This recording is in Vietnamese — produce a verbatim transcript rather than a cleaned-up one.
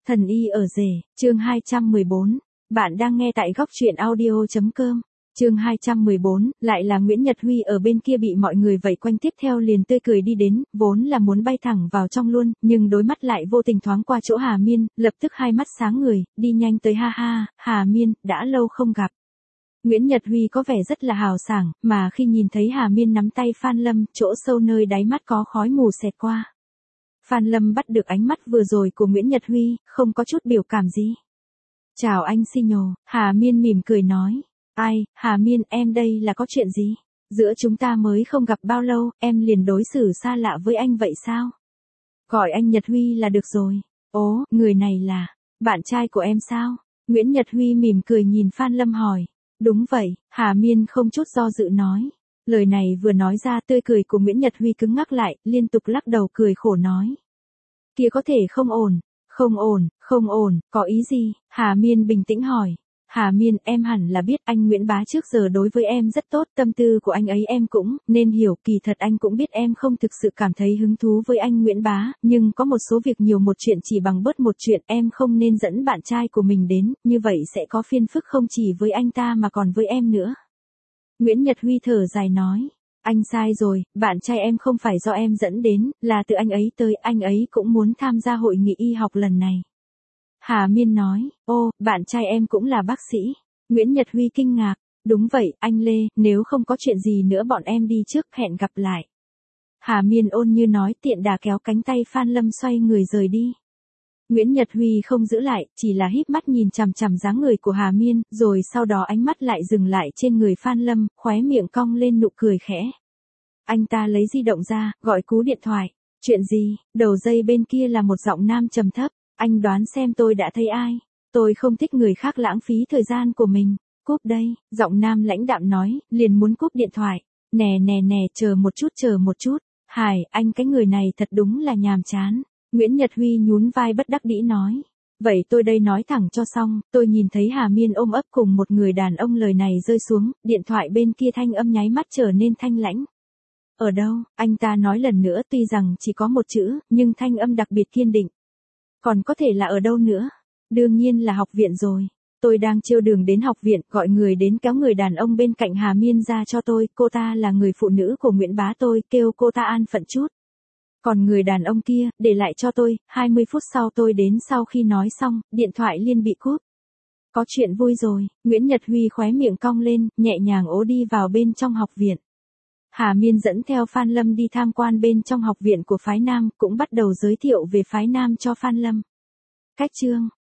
Thần y ở rể, chương hai trăm mười bốn. Bạn đang nghe tại góc truyện audio.com. Chương hai trăm mười bốn, lại là Nguyễn Nhật Huy ở bên kia bị mọi người vây quanh, tiếp theo liền tươi cười đi đến, vốn là muốn bay thẳng vào trong luôn, nhưng đối mắt lại vô tình thoáng qua chỗ Hà Miên, lập tức hai mắt sáng người, đi nhanh tới. Ha ha, Hà Miên, đã lâu không gặp. Nguyễn Nhật Huy có vẻ rất là hào sảng, mà khi nhìn thấy Hà Miên nắm tay Phan Lâm, chỗ sâu nơi đáy mắt có khói mù xẹt qua. Phan Lâm bắt được ánh mắt vừa rồi của Nguyễn Nhật Huy, không có chút biểu cảm gì. Chào anh Sino, Hà Miên mỉm cười nói. Ai, Hà Miên, em đây là có chuyện gì? Giữa chúng ta mới không gặp bao lâu, em liền đối xử xa lạ với anh vậy sao? Gọi anh Nhật Huy là được rồi. Ố, người này là bạn trai của em sao? Nguyễn Nhật Huy mỉm cười nhìn Phan Lâm hỏi. Đúng vậy, Hà Miên không chút do dự nói. Lời này vừa nói ra, tươi cười của Nguyễn Nhật Huy cứng ngắc lại, liên tục lắc đầu cười khổ nói. Kia có thể không ổn, không ổn, không ổn, có ý gì? Hà Miên bình tĩnh hỏi. Hà Miên, em hẳn là biết anh Nguyễn Bá trước giờ đối với em rất tốt, tâm tư của anh ấy em cũng nên hiểu, kỳ thật anh cũng biết em không thực sự cảm thấy hứng thú với anh Nguyễn Bá, nhưng có một số việc nhiều một chuyện chỉ bằng bớt một chuyện, em không nên dẫn bạn trai của mình đến, như vậy sẽ có phiền phức không chỉ với anh ta mà còn với em nữa. Nguyễn Nhật Huy thở dài nói. Anh sai rồi, bạn trai em không phải do em dẫn đến, là từ anh ấy tới, anh ấy cũng muốn tham gia hội nghị y học lần này. Hà Miên nói, ô, bạn trai em cũng là bác sĩ. Nguyễn Nhật Huy kinh ngạc, đúng vậy, anh Lê, nếu không có chuyện gì nữa bọn em đi trước, hẹn gặp lại. Hà Miên ôn như nói, tiện đà kéo cánh tay Phan Lâm xoay người rời đi. Nguyễn Nhật Huy không giữ lại, chỉ là híp mắt nhìn chằm chằm dáng người của Hà Miên, rồi sau đó ánh mắt lại dừng lại trên người Phan Lâm, khóe miệng cong lên nụ cười khẽ. Anh ta lấy di động ra, gọi cú điện thoại. Chuyện gì? Đầu dây bên kia là một giọng nam trầm thấp. Anh đoán xem tôi đã thấy ai? Tôi không thích người khác lãng phí thời gian của mình. Cúp đây, giọng nam lãnh đạm nói, liền muốn cúp điện thoại. Nè nè nè, chờ một chút chờ một chút. Hải, anh cái người này thật đúng là nhàm chán. Nguyễn Nhật Huy nhún vai bất đắc dĩ nói. Vậy tôi đây nói thẳng cho xong, tôi nhìn thấy Hà Miên ôm ấp cùng một người đàn ông, lời này rơi xuống, điện thoại bên kia thanh âm nháy mắt trở nên thanh lãnh. Ở đâu? Anh ta nói lần nữa, tuy rằng chỉ có một chữ, nhưng thanh âm đặc biệt kiên định. Còn có thể là ở đâu nữa? Đương nhiên là học viện rồi. Tôi đang trên đường đến học viện, gọi người đến kéo người đàn ông bên cạnh Hà Miên ra cho tôi, cô ta là người phụ nữ của Nguyễn Bá tôi, kêu cô ta an phận chút. Còn người đàn ông kia, để lại cho tôi, hai mươi phút sau tôi đến, sau khi nói xong, điện thoại liền bị cúp. Có chuyện vui rồi, Nguyễn Nhật Huy khóe miệng cong lên, nhẹ nhàng ố đi vào bên trong học viện. Hà Miên dẫn theo Phan Lâm đi tham quan bên trong học viện của phái Nam, cũng bắt đầu giới thiệu về phái Nam cho Phan Lâm. Cách chương,